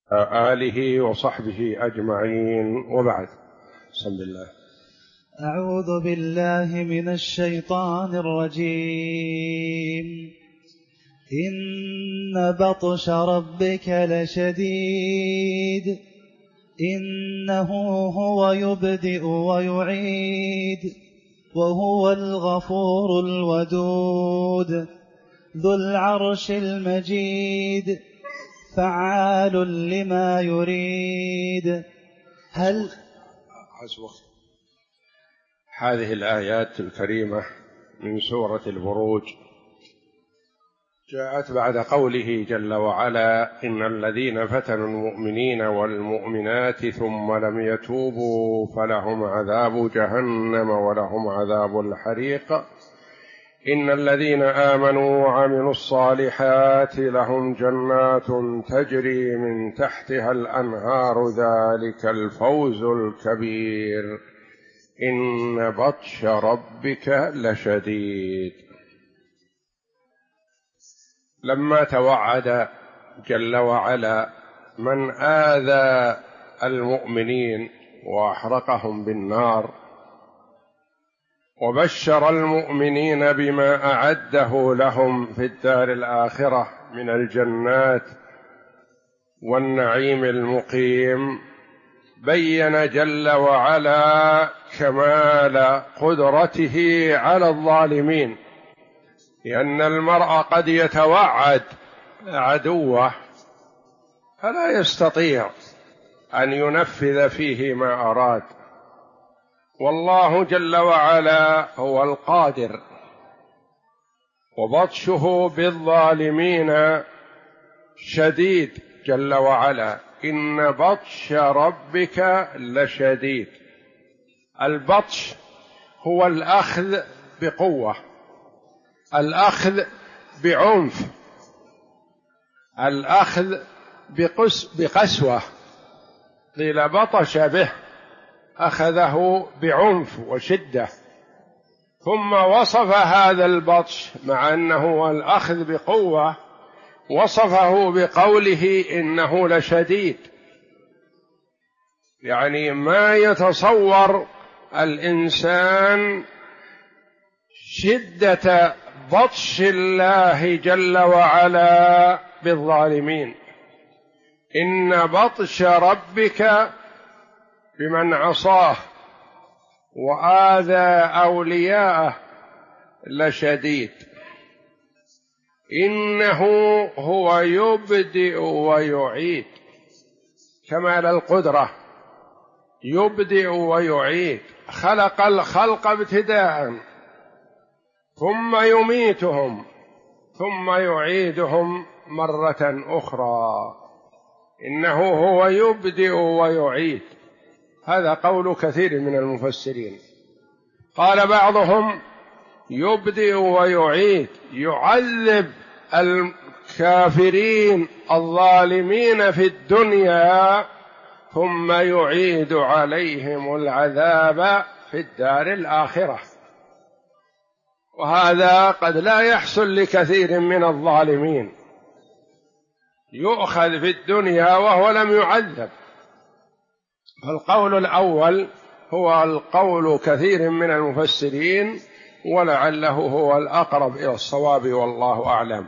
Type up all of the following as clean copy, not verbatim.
آله وصحبه أجمعين، وبعد. بسم الله. أعوذ بالله من الشيطان الرجيم. إن بطش ربك لشديد إنه هو يبدئ ويعيد وهو الغفور الودود ذو العرش المجيد فعال لما يريد. هذه الآيات الكريمة من سورة البروج جاءت بعد قوله جل وعلا: إن الذين فتنوا المؤمنين والمؤمنات ثم لم يتوبوا فلهم عذاب جهنم ولهم عذاب الحريق إن الذين آمنوا وعملوا الصالحات لهم جنات تجري من تحتها الأنهار ذلك الفوز الكبير إن بطش ربك لشديد. لما توعد جل وعلا من آذى المؤمنين وأحرقهم بالنار، وبشر المؤمنين بما أعده لهم في الدار الآخرة من الجنات والنعيم المقيم، بين جل وعلا كمال قدرته على الظالمين، لأن المرء قد يتوعد عدوه فلا يستطيع أن ينفذ فيه ما أراد، والله جل وعلا هو القادر، وبطشه بالظالمين شديد جل وعلا. إن بطش ربك لشديد. البطش هو الأخذ بقوة، الأخذ بعنف، الأخذ بقسوة. قيل بطش به، أخذه بعنف وشدة، ثم وصف هذا البطش مع أنه هو الأخذ بقوة وصفه بقوله إنه لشديد، يعني ما يتصور الإنسان شدة بطش الله جل وعلا بالظالمين. إن بطش ربك بمن عصاه وآذى أولياءه لشديد. إنه هو يبدئ ويعيد، كمال القدرة، يبدئ ويعيد. خلق الخلق ابتداء ثم يميتهم ثم يعيدهم مرة أخرى. إنه هو يبدئ ويعيد، هذا قول كثير من المفسرين. قال بعضهم يبدئ ويعيد، يعذب الكافرين الظالمين في الدنيا ثم يعيد عليهم العذاب في الدار الآخرة، وهذا قد لا يحصل لكثير من الظالمين، يؤخذ في الدنيا وهو لم يعذب. فالقول الأول هو القول كثير من المفسرين، ولعله هو الأقرب إلى الصواب، والله أعلم.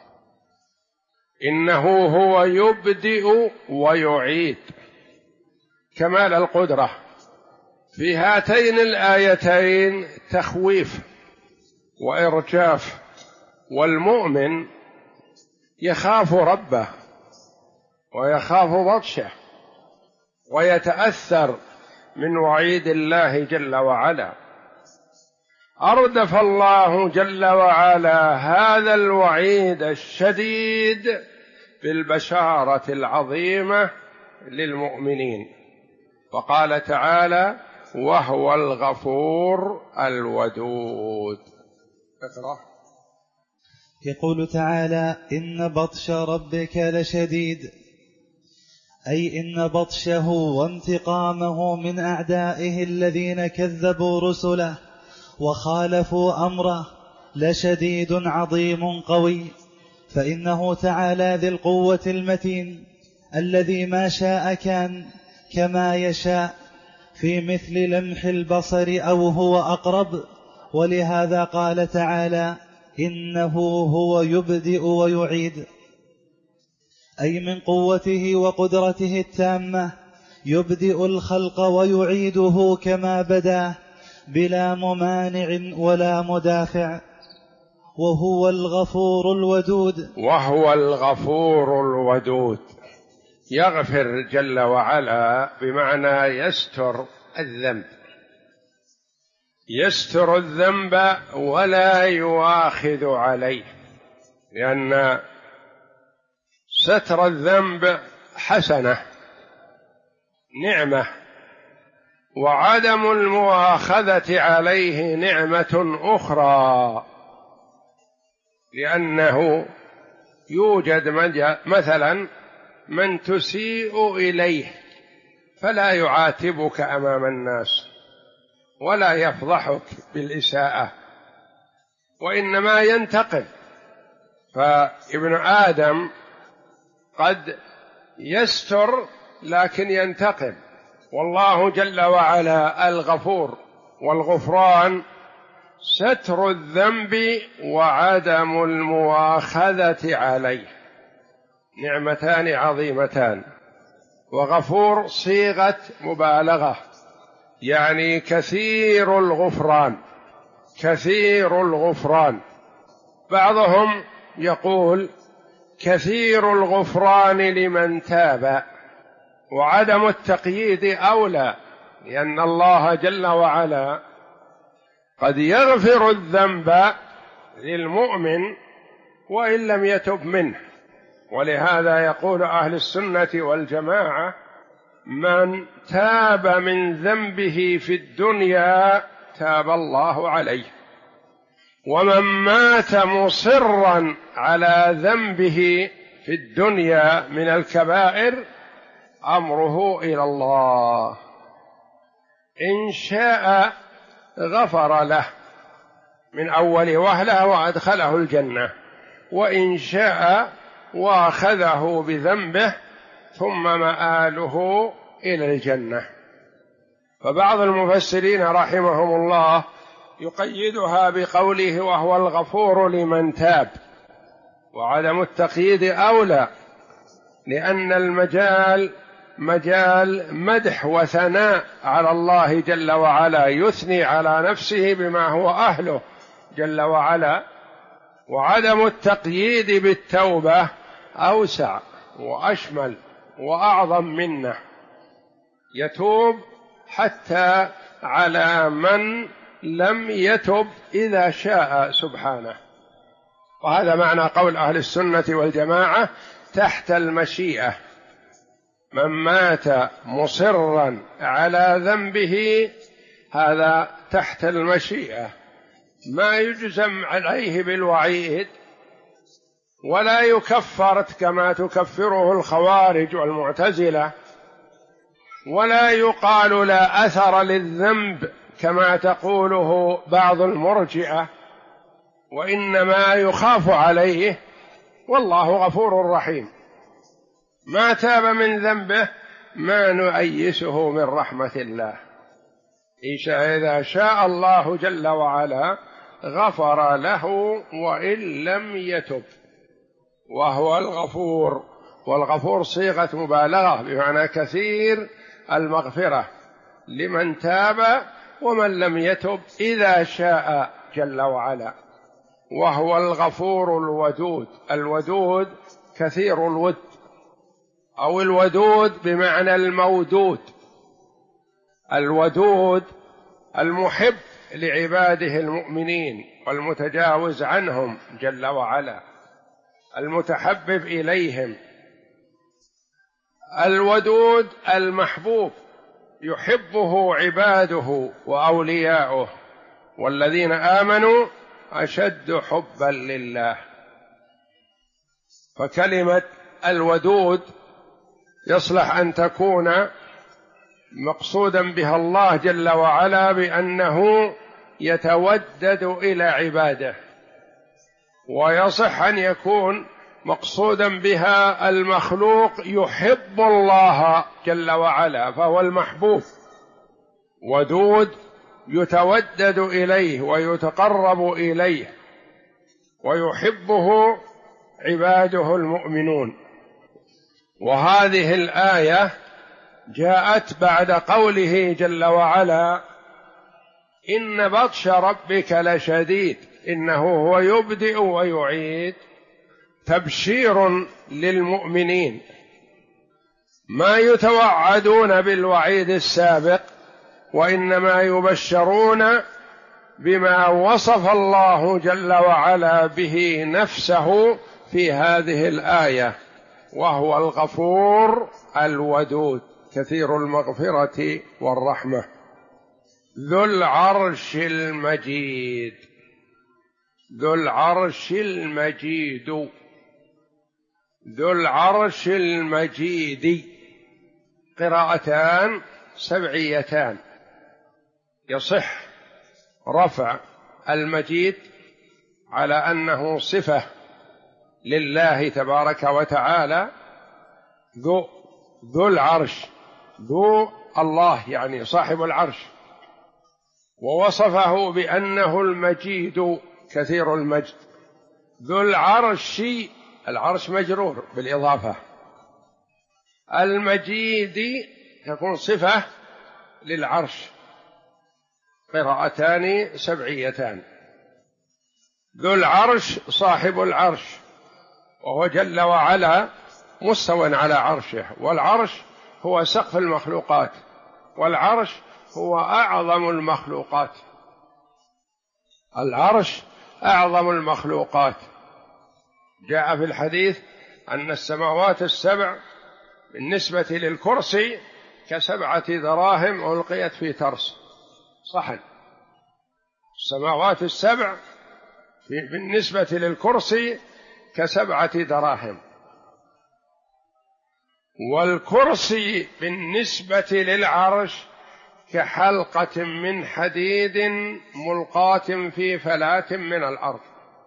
إنه هو يبدئ ويعيد، كمال القدرة. في هاتين الآيتين تخويف وإرجاف، والمؤمن يخاف ربه ويخاف بطشه ويتأثر من وعيد الله جل وعلا. أردف الله جل وعلا هذا الوعيد الشديد بالبشارة العظيمة للمؤمنين، فقال تعالى: وهو الغفور الودود. اقرأ. يقول تعالى: إن بطش ربك لشديد، أي إن بطشه وانتقامه من أعدائه الذين كذبوا رسله وخالفوا أمره لشديد عظيم قوي، فإنه تعالى ذي القوة المتين الذي ما شاء كان كما يشاء في مثل لمح البصر أو هو أقرب. ولهذا قال تعالى إنه هو يبدئ ويعيد، أي من قوته وقدرته التامة يبدئ الخلق ويعيده كما بداه بلا ممانع ولا مدافع. وهو الغفور الودود. وهو الغفور الودود، يغفر جل وعلا بمعنى يستر الذنب، يستر الذنب ولا يؤاخذ عليه، لأن ستر الذنب حسنة نعمة، وعدم المؤاخذة عليه نعمة أخرى، لأنه يوجد مثلا من تسيء إليه فلا يعاتبك أمام الناس ولا يفضحك بالإساءة، وإنما ينتقم. فابن آدم قد يستر لكن ينتقم، والله جل وعلا الغفور، والغفران ستر الذنب وعدم المؤاخذة عليه، نعمتان عظيمتان. وغفور صيغة مبالغة، يعني كثير الغفران، كثير الغفران. بعضهم يقول كثير الغفران لمن تاب، وعدم التقييد أولى، لأن الله جل وعلا قد يغفر الذنب للمؤمن وإن لم يتب منه. ولهذا يقول أهل السنة والجماعة من تاب من ذنبه في الدنيا تاب الله عليه، ومن مات مصرا على ذنبه في الدنيا من الكبائر أمره إلى الله، إن شاء غفر له من أول وهلة وأدخله الجنة، وإن شاء وأخذه بذنبه ثم مآله إلى الجنة. فبعض المفسرين رحمهم الله يقيدها بقوله وهو الغفور لمن تاب، وعدم التقييد أولى، لأن المجال مجال مدح وثناء على الله جل وعلا، يثني على نفسه بما هو أهله جل وعلا. وعدم التقييد بالتوبة أوسع وأشمل وأعظم منه، يتوب حتى على من لم يتب إذا شاء سبحانه. وهذا معنى قول أهل السنة والجماعة تحت المشيئة، من مات مصرا على ذنبه هذا تحت المشيئة، ما يجزم عليه بالوعيد ولا يكفر كما تكفره الخوارج والمعتزلة، ولا يقال لا أثر للذنب كما تقوله بعض المرجئة، وإنما يخاف عليه، والله غفور رحيم. ما تاب من ذنبه ما نؤيسه من رحمة الله، إذا شاء الله جل وعلا غفر له وإن لم يتب، وهو الغفور. والغفور صيغة مبالغة بمعنى كثير المغفرة لمن تاب ومن لم يتب إذا شاء جل وعلا. وهو الغفور الودود، الودود كثير الود، أو الودود بمعنى المودود، الودود المحب لعباده المؤمنين والمتجاوز عنهم جل وعلا، المتحبب إليهم. الودود المحبوب يحبه عباده وأولياؤه، والذين آمنوا أشد حبا لله. فكلمة الودود يصلح أن تكون مقصودا بها الله جل وعلا بأنه يتودد إلى عباده، ويصح أن يكون مقصودا بها المخلوق يحب الله جل وعلا فهو المحبوب، ودود يتودد إليه ويتقرب إليه ويحبه عباده المؤمنون. وهذه الآية جاءت بعد قوله جل وعلا: إن بطش ربك لشديد إنه هو يبدئ ويعيد، تبشير للمؤمنين ما يتوعدون بالوعيد السابق، وإنما يبشرون بما وصف الله جل وعلا به نفسه في هذه الآية، وهو الغفور الودود كثير المغفرة والرحمة ذو العرش المجيد. ذو العرش المجيد، ذو العرش المجيد، قراءتان سبعيتان. يصح رفع المجيد على أنه صفة لله تبارك وتعالى، ذو العرش، ذو الله يعني صاحب العرش، ووصفه بأنه المجيد كثير المجد. ذو العرش، العرش مجرور بالإضافة، المجيد تكون صفة للعرش، قراءتان سبعيتان. ذو العرش صاحب العرش، وهو جل وعلا مستو على عرشه، والعرش هو سقف المخلوقات، والعرش هو أعظم المخلوقات، العرش أعظم المخلوقات. جاء في الحديث أن السماوات السبع بالنسبة للكرسي كسبعة دراهم ألقيت في ترس صحن. السماوات السبع بالنسبة للكرسي كسبعة دراهم، والكرسي بالنسبة للعرش كحلقة من حديد ملقاة في فلاة من الأرض.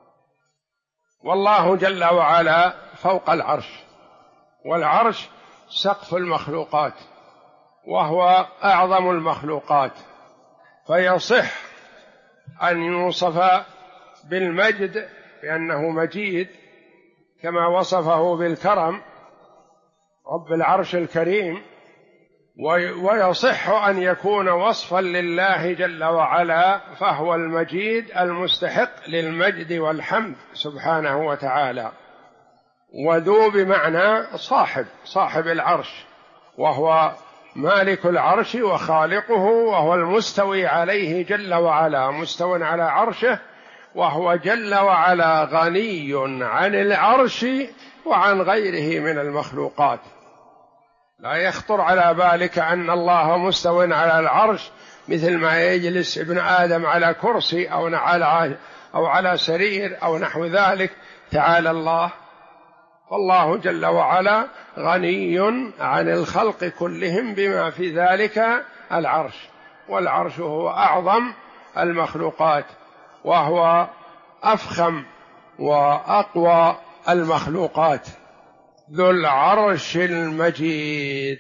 والله جل وعلا فوق العرش، والعرش سقف المخلوقات وهو أعظم المخلوقات، فيصح أن يوصف بالمجد بأنه مجيد كما وصفه بالكرم رب العرش الكريم، ويصح أن يكون وصفا لله جل وعلا فهو المجيد المستحق للمجد والحمد سبحانه وتعالى. وذو بمعنى صاحب العرش، وهو مالك العرش وخالقه، وهو المستوي عليه جل وعلا، مستو على عرشه، وهو جل وعلا غني عن العرش وعن غيره من المخلوقات. لا يخطر على بالك أن الله مستو على العرش مثل ما يجلس ابن آدم على كرسي أو على سرير أو نحو ذلك، تعالى الله. والله جل وعلا غني عن الخلق كلهم بما في ذلك العرش، والعرش هو أعظم المخلوقات، وهو أفخم وأقوى المخلوقات. ذو العرش المجيد.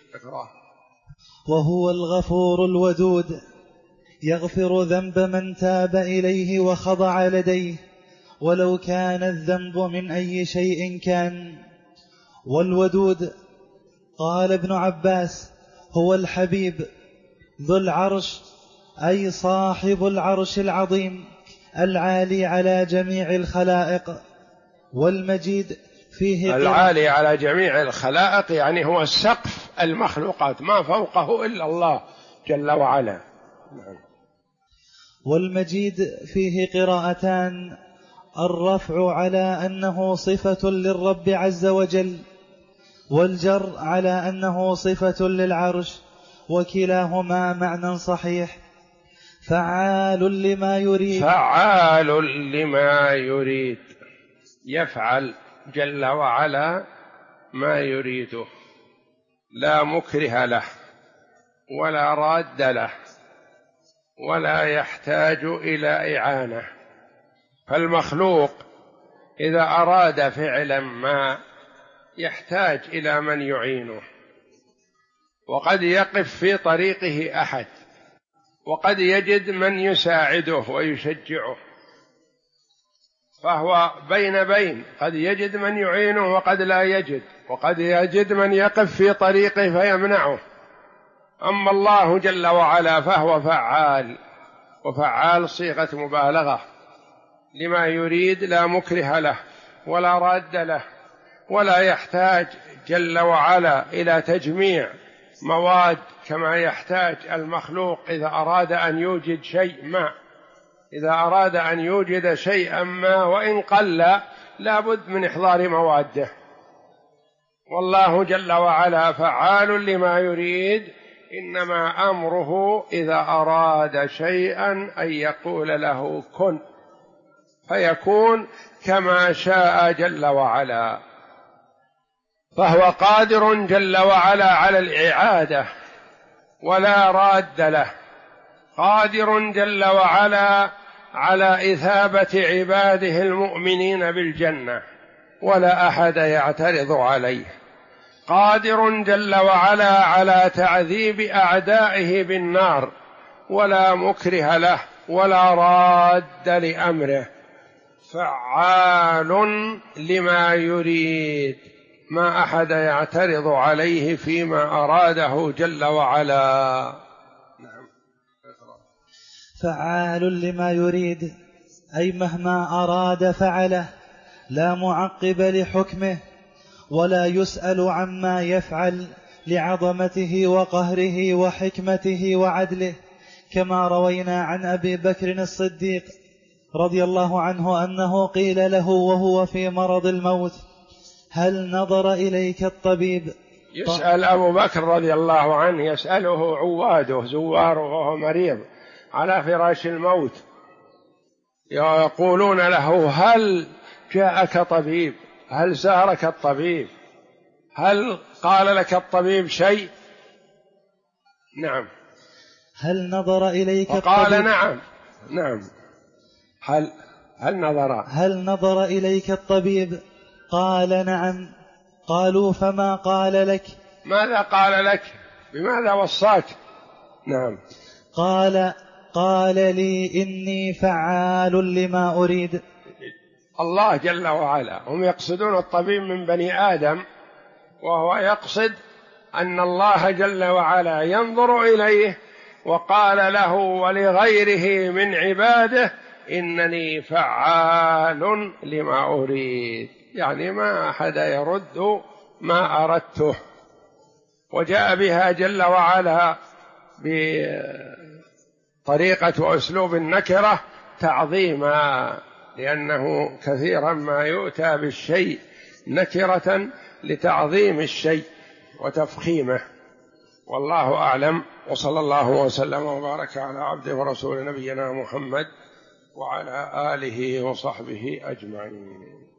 وهو الغفور الودود، يغفر ذنب من تاب إليه وخضع لديه ولو كان الذنب من أي شيء كان. والودود قال ابن عباس هو الحبيب ذو العرش، أي صاحب العرش العظيم العالي على جميع الخلائق. والمجيد فيه العالي على جميع الخلائق يعني هو سقف المخلوقات، ما فوقه إلا الله جل وعلا. والمجيد فيه قراءتان، الرفع على أنه صفة للرب عز وجل، والجر على أنه صفة للعرش، وكلاهما معنى صحيح. فعال لما يريد، فعال لما يريد، يفعل جل وعلا ما يريده، لا مكره له ولا راد له ولا يحتاج إلى إعانة. فالمخلوق إذا أراد فعلا ما يحتاج إلى من يعينه، وقد يقف في طريقه أحد، وقد يجد من يساعده ويشجعه، فهو بين قد يجد من يعينه وقد لا يجد، وقد يجد من يقف في طريقه فيمنعه. أما الله جل وعلا فهو فعال، وفعال صيغة مبالغة لما يريد، لا مكره له ولا راد له، ولا يحتاج جل وعلا إلى تجميع مواد كما يحتاج المخلوق إذا أراد أن يوجد شيء ما. إذا أراد أن يوجد شيئا ما وإن قل لا بد من إحضار مواده. والله جل وعلا فعال لما يريد، إنما أمره إذا أراد شيئا أن يقول له كن فيكون كما شاء جل وعلا. فهو قادر جل وعلا على الإعادة ولا راد له، قادر جل وعلا على إثابة عباده المؤمنين بالجنة ولا أحد يعترض عليه، قادر جل وعلا على تعذيب أعدائه بالنار ولا مكره له ولا راد لأمره، فعال لما يريد، ما أحد يعترض عليه فيما أراده جل وعلا. نعم. فعال لما يريد، أي مهما أراد فعله، لا معقب لحكمه، ولا يسأل عما يفعل لعظمته وقهره وحكمته وعدله، كما روينا عن أبي بكر الصديق رضي الله عنه أنه قيل له وهو في مرض الموت: هل نظر إليك الطبيب؟ يسأل أبو بكر رضي الله عنه، يسأله عواده زواره وهو مريض على فراش الموت، يقولون له: هل جاءك طبيب؟ هل زارك الطبيب؟ هل قال لك الطبيب شيء؟ نعم. هل نظر إليك الطبيب؟ قال نعم. نعم. هل نظر إليك الطبيب؟ قال نعم. قالوا: فما قال لك؟ ماذا قال لك؟ بماذا وصاك؟ نعم. قال لي: إني فعال لما أريد. الله جل وعلا هم يقصدون الطبيب من بني آدم، وهو يقصد أن الله جل وعلا ينظر إليه، وقال له ولغيره من عباده: إنني فعال لما أريد، يعني ما أحد يرد ما أردته. وجاء بها جل وعلا بطريقة وأسلوب النكرة تعظيما، لأنه كثيرا ما يؤتى بالشيء نكرة لتعظيم الشيء وتفخيمه. والله أعلم، وصلى الله وسلم وبارك على عبده ورسول نبينا محمد وعلى آله وصحبه أجمعين.